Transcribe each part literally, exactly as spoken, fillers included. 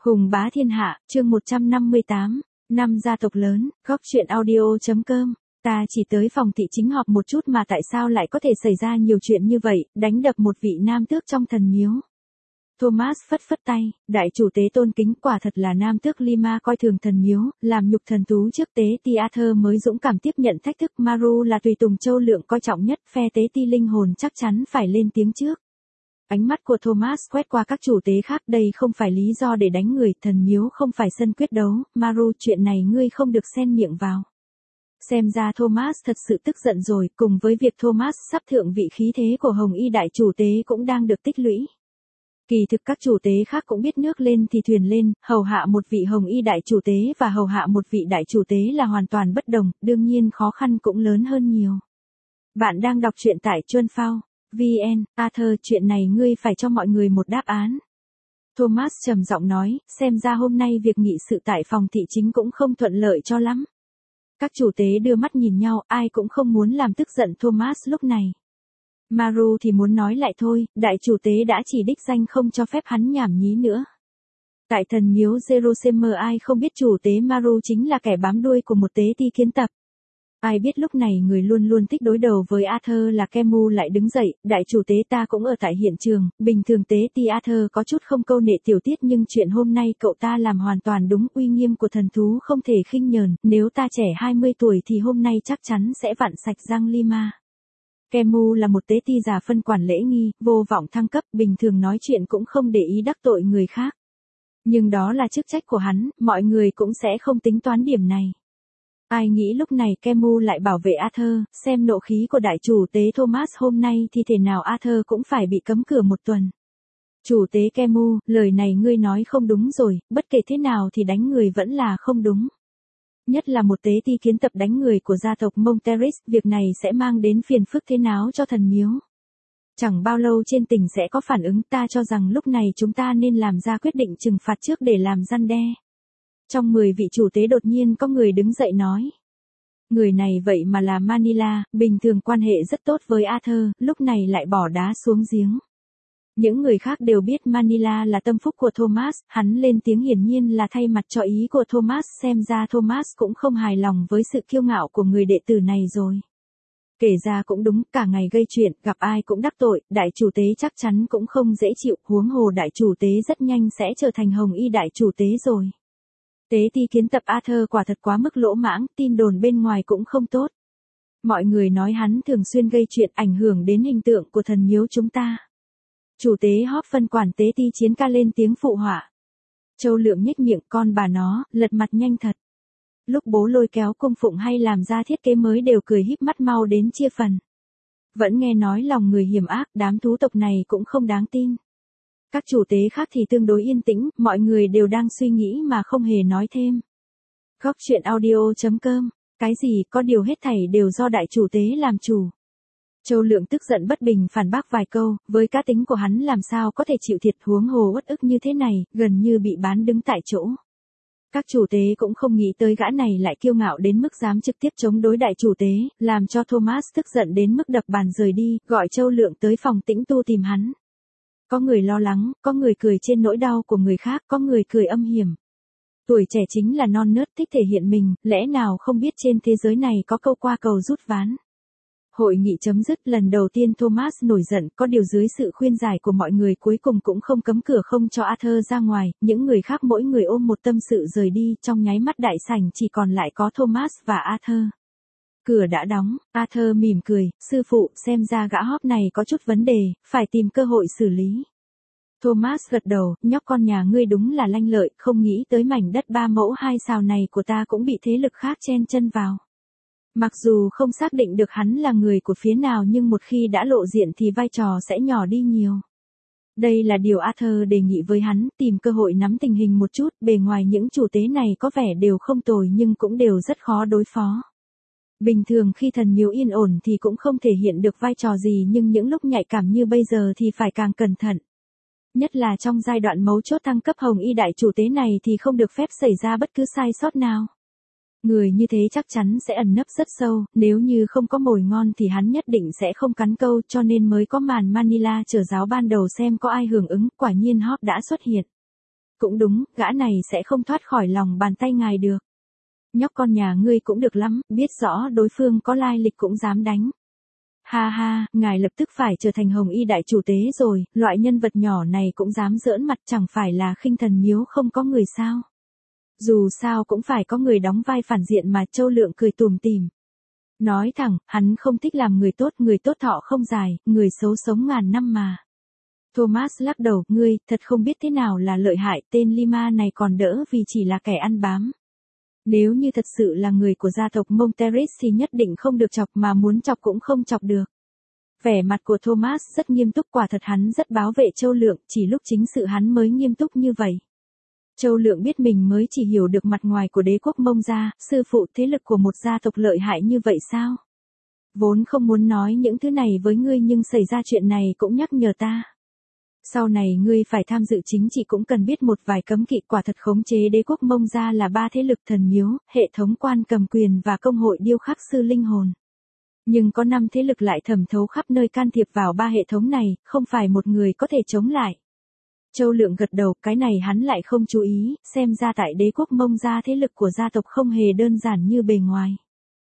Hùng bá thiên hạ, chương một trăm năm mươi tám, năm gia tộc lớn, góc truyện audio.com. Ta chỉ tới phòng thị chính họp một chút mà tại sao lại có thể xảy ra nhiều chuyện như vậy, đánh đập một vị nam tước trong thần miếu. Thomas phất phất tay, đại chủ tế tôn kính, quả thật là nam tước Lima coi thường thần miếu, làm nhục thần tú trước tế ti Arthur mới dũng cảm tiếp nhận thách thức. Maru là tùy tùng châu lượng coi trọng nhất, phe tế ti linh hồn chắc chắn phải lên tiếng trước. Ánh mắt của Thomas quét qua các chủ tế khác, đây không phải lý do để đánh người, thần miếu không phải sân quyết đấu, Maru chuyện này ngươi không được xen miệng vào. Xem ra Thomas thật sự tức giận rồi, cùng với việc Thomas sắp thượng vị khí thế của Hồng Y đại chủ tế cũng đang được tích lũy. Kỳ thực các chủ tế khác cũng biết nước lên thì thuyền lên, hầu hạ một vị Hồng Y đại chủ tế và hầu hạ một vị đại chủ tế là hoàn toàn bất đồng, đương nhiên khó khăn cũng lớn hơn nhiều. Bạn đang đọc truyện tại Chuân Phao vê en, Arthur, chuyện này ngươi phải cho mọi người một đáp án. Thomas trầm giọng nói, xem ra hôm nay việc nghị sự tại phòng thị chính cũng không thuận lợi cho lắm. Các chủ tế đưa mắt nhìn nhau, ai cũng không muốn làm tức giận Thomas lúc này. Maru thì muốn nói lại thôi, đại chủ tế đã chỉ đích danh không cho phép hắn nhảm nhí nữa. Tại thần miếu Jerusalem ai không biết chủ tế Maru chính là kẻ bám đuôi của một tế ti kiến tập. Ai biết lúc này người luôn luôn thích đối đầu với Arthur là Kemu lại đứng dậy, đại chủ tế ta cũng ở tại hiện trường, bình thường tế ti Arthur có chút không câu nệ tiểu tiết nhưng chuyện hôm nay cậu ta làm hoàn toàn đúng, uy nghiêm của thần thú không thể khinh nhờn, nếu ta trẻ hai mươi tuổi thì hôm nay chắc chắn sẽ vặn sạch răng Lima. Kemu là một tế ti già phân quản lễ nghi, vô vọng thăng cấp, bình thường nói chuyện cũng không để ý đắc tội người khác. Nhưng đó là chức trách của hắn, mọi người cũng sẽ không tính toán điểm này. Ai nghĩ lúc này Kemu lại bảo vệ Arthur, xem nộ khí của đại chủ tế Thomas hôm nay thì thể nào Arthur cũng phải bị cấm cửa một tuần. Chủ tế Kemu, lời này ngươi nói không đúng rồi, bất kể thế nào thì đánh người vẫn là không đúng. Nhất là một tế ti kiến tập đánh người của gia tộc Monteris, việc này sẽ mang đến phiền phức thế nào cho thần miếu. Chẳng bao lâu trên tỉnh sẽ có phản ứng, ta cho rằng lúc này chúng ta nên làm ra quyết định trừng phạt trước để làm răn đe. Trong mười vị chủ tế đột nhiên có người đứng dậy nói. Người này vậy mà là Manila, bình thường quan hệ rất tốt với Arthur, lúc này lại bỏ đá xuống giếng. Những người khác đều biết Manila là tâm phúc của Thomas, hắn lên tiếng hiển nhiên là thay mặt cho ý của Thomas, xem ra Thomas cũng không hài lòng với sự kiêu ngạo của người đệ tử này rồi. Kể ra cũng đúng, cả ngày gây chuyện, gặp ai cũng đắc tội, đại chủ tế chắc chắn cũng không dễ chịu, huống hồ đại chủ tế rất nhanh sẽ trở thành Hồng Y đại chủ tế rồi. Tế ti kiến tập Arthur quả thật quá mức lỗ mãng, tin đồn bên ngoài cũng không tốt. Mọi người nói hắn thường xuyên gây chuyện ảnh hưởng đến hình tượng của thần miếu chúng ta. Chủ tế Hop phân quản tế ti chiến ca lên tiếng phụ họa. Châu lượng nhếch miệng, con bà nó, lật mặt nhanh thật. Lúc bố lôi kéo cung phụng hay làm ra thiết kế mới đều cười híp mắt mau đến chia phần. Vẫn nghe nói lòng người hiểm ác, đám thú tộc này cũng không đáng tin. Các chủ tế khác thì tương đối yên tĩnh, mọi người đều đang suy nghĩ mà không hề nói thêm. Góc truyện audio.com, cái gì, có điều hết thảy đều do đại chủ tế làm chủ. Châu lượng tức giận bất bình phản bác vài câu, với cá tính của hắn làm sao có thể chịu thiệt, huống hồ uất ức như thế này, gần như bị bán đứng tại chỗ. Các chủ tế cũng không nghĩ tới gã này lại kiêu ngạo đến mức dám trực tiếp chống đối đại chủ tế, làm cho Thomas tức giận đến mức đập bàn rời đi, gọi Châu lượng tới phòng tĩnh tu tìm hắn. Có người lo lắng, có người cười trên nỗi đau của người khác, có người cười âm hiểm. Tuổi trẻ chính là non nớt, thích thể hiện mình, lẽ nào không biết trên thế giới này có câu qua cầu rút ván. Hội nghị chấm dứt, lần đầu tiên Thomas nổi giận, có điều dưới sự khuyên giải của mọi người cuối cùng cũng không cấm cửa không cho Arthur ra ngoài, những người khác mỗi người ôm một tâm sự rời đi, trong nháy mắt đại sảnh chỉ còn lại có Thomas và Arthur. Cửa đã đóng, Arthur mỉm cười, sư phụ, xem ra gã Hop này có chút vấn đề, phải tìm cơ hội xử lý. Thomas gật đầu, nhóc con nhà ngươi đúng là lanh lợi, không nghĩ tới mảnh đất ba mẫu hai sào này của ta cũng bị thế lực khác chen chân vào. Mặc dù không xác định được hắn là người của phía nào nhưng một khi đã lộ diện thì vai trò sẽ nhỏ đi nhiều. Đây là điều Arthur đề nghị với hắn, tìm cơ hội nắm tình hình một chút, bề ngoài những chủ tế này có vẻ đều không tồi nhưng cũng đều rất khó đối phó. Bình thường khi thần miếu yên ổn thì cũng không thể hiện được vai trò gì nhưng những lúc nhạy cảm như bây giờ thì phải càng cẩn thận. Nhất là trong giai đoạn mấu chốt thăng cấp Hồng Y đại chủ tế này thì không được phép xảy ra bất cứ sai sót nào. Người như thế chắc chắn sẽ ẩn nấp rất sâu, nếu như không có mồi ngon thì hắn nhất định sẽ không cắn câu, cho nên mới có màn Manila chờ giáo ban đầu xem có ai hưởng ứng, quả nhiên Hop đã xuất hiện. Cũng đúng, gã này sẽ không thoát khỏi lòng bàn tay ngài được. Nhóc con nhà ngươi cũng được lắm, biết rõ đối phương có lai lịch cũng dám đánh. Ha ha, ngài lập tức phải trở thành Hồng Y đại chủ tế rồi, loại nhân vật nhỏ này cũng dám giỡn mặt, chẳng phải là khinh thần miếu không có người sao. Dù sao cũng phải có người đóng vai phản diện mà. Châu Lượng cười tủm tỉm. Nói thẳng, hắn không thích làm người tốt, người tốt thọ không dài, người xấu sống ngàn năm mà. Thomas lắc đầu, ngươi, thật không biết thế nào là lợi hại, tên Lima này còn đỡ vì chỉ là kẻ ăn bám. Nếu như thật sự là người của gia tộc Monteris thì nhất định không được chọc, mà muốn chọc cũng không chọc được. Vẻ mặt của Thomas rất nghiêm túc, quả thật hắn rất bảo vệ Châu Lượng, chỉ lúc chính sự hắn mới nghiêm túc như vậy. Châu Lượng biết mình mới chỉ hiểu được mặt ngoài của đế quốc Mông gia, sư phụ, thế lực của một gia tộc lợi hại như vậy sao? Vốn không muốn nói những thứ này với ngươi nhưng xảy ra chuyện này cũng nhắc nhở ta. Sau này ngươi phải tham dự chính trị cũng cần biết một vài cấm kỵ, quả thật khống chế đế quốc Mông gia là ba thế lực thần miếu, hệ thống quan cầm quyền và công hội điêu khắc sư linh hồn. Nhưng có năm thế lực lại thẩm thấu khắp nơi can thiệp vào ba hệ thống này, không phải một người có thể chống lại. Châu Lượng gật đầu, cái này hắn lại không chú ý, xem ra tại đế quốc Mông gia thế lực của gia tộc không hề đơn giản như bề ngoài.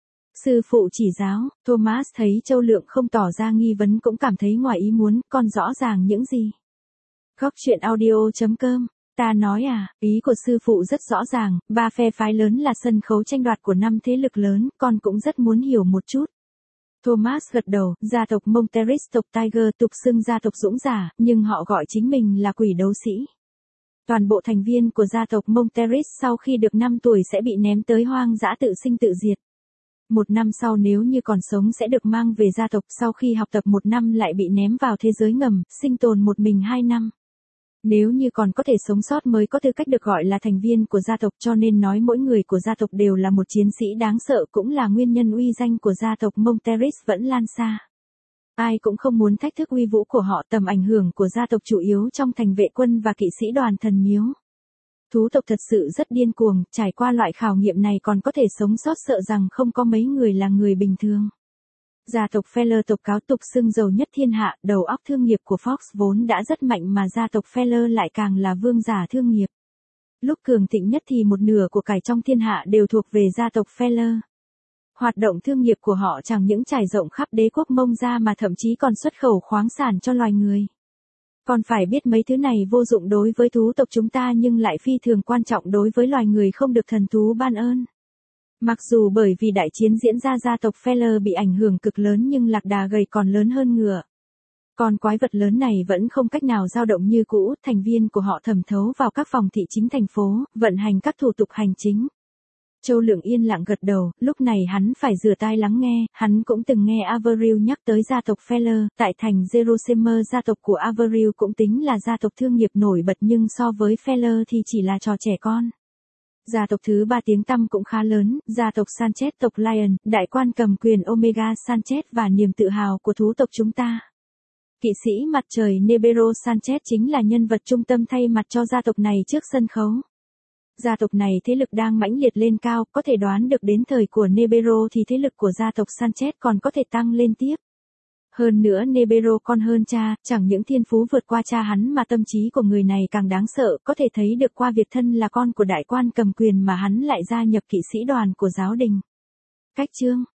Sư phụ chỉ giáo, Thomas thấy Châu Lượng không tỏ ra nghi vấn cũng cảm thấy ngoài ý muốn, con rõ ràng những gì. Góc truyện audio chấm com, ta nói à, ý của sư phụ rất rõ ràng, ba phe phái lớn là sân khấu tranh đoạt của năm thế lực lớn, con cũng rất muốn hiểu một chút. Thomas gật đầu, gia tộc Monteris, tộc Tiger tục xưng gia tộc dũng giả, nhưng họ gọi chính mình là quỷ đấu sĩ. Toàn bộ thành viên của gia tộc Monteris sau khi được năm tuổi sẽ bị ném tới hoang dã tự sinh tự diệt. Một năm sau nếu như còn sống sẽ được mang về gia tộc, sau khi học tập một năm lại bị ném vào thế giới ngầm, sinh tồn một mình hai năm. Nếu như còn có thể sống sót mới có tư cách được gọi là thành viên của gia tộc, cho nên nói mỗi người của gia tộc đều là một chiến sĩ đáng sợ, cũng là nguyên nhân uy danh của gia tộc Monteris vẫn lan xa. Ai cũng không muốn thách thức uy vũ của họ, tầm ảnh hưởng của gia tộc chủ yếu trong thành vệ quân và kỵ sĩ đoàn thần miếu. Thú tộc thật sự rất điên cuồng, trải qua loại khảo nghiệm này còn có thể sống sót sợ rằng không có mấy người là người bình thường. Gia tộc Feller tộc cáo tục xưng giàu nhất thiên hạ, đầu óc thương nghiệp của Fox vốn đã rất mạnh mà gia tộc Feller lại càng là vương giả thương nghiệp. Lúc cường thịnh nhất thì một nửa của cải trong thiên hạ đều thuộc về gia tộc Feller. Hoạt động thương nghiệp của họ chẳng những trải rộng khắp đế quốc Mông gia mà thậm chí còn xuất khẩu khoáng sản cho loài người. Còn phải biết mấy thứ này vô dụng đối với thú tộc chúng ta nhưng lại phi thường quan trọng đối với loài người không được thần thú ban ơn. Mặc dù bởi vì đại chiến diễn ra gia tộc Feller bị ảnh hưởng cực lớn nhưng lạc đà gầy còn lớn hơn ngựa. Con quái vật lớn này vẫn không cách nào dao động như cũ, thành viên của họ thẩm thấu vào các phòng thị chính thành phố, vận hành các thủ tục hành chính. Châu Lượng yên lặng gật đầu, lúc này hắn phải rửa tai lắng nghe, hắn cũng từng nghe Averil nhắc tới gia tộc Feller, tại thành Jerusalem gia tộc của Averil cũng tính là gia tộc thương nghiệp nổi bật nhưng so với Feller thì chỉ là trò trẻ con. Gia tộc thứ ba tiếng tăm cũng khá lớn, gia tộc Sanchez tộc Lion, đại quan cầm quyền Omega Sanchez và niềm tự hào của thú tộc chúng ta. Kỵ sĩ mặt trời Nebero Sanchez chính là nhân vật trung tâm thay mặt cho gia tộc này trước sân khấu. Gia tộc này thế lực đang mãnh liệt lên cao, có thể đoán được đến thời của Nebero thì thế lực của gia tộc Sanchez còn có thể tăng lên tiếp. Hơn nữa Nebero con hơn cha, chẳng những thiên phú vượt qua cha hắn mà tâm trí của người này càng đáng sợ, có thể thấy được qua việc thân là con của đại quan cầm quyền mà hắn lại gia nhập kỵ sĩ đoàn của giáo đình. Cách chương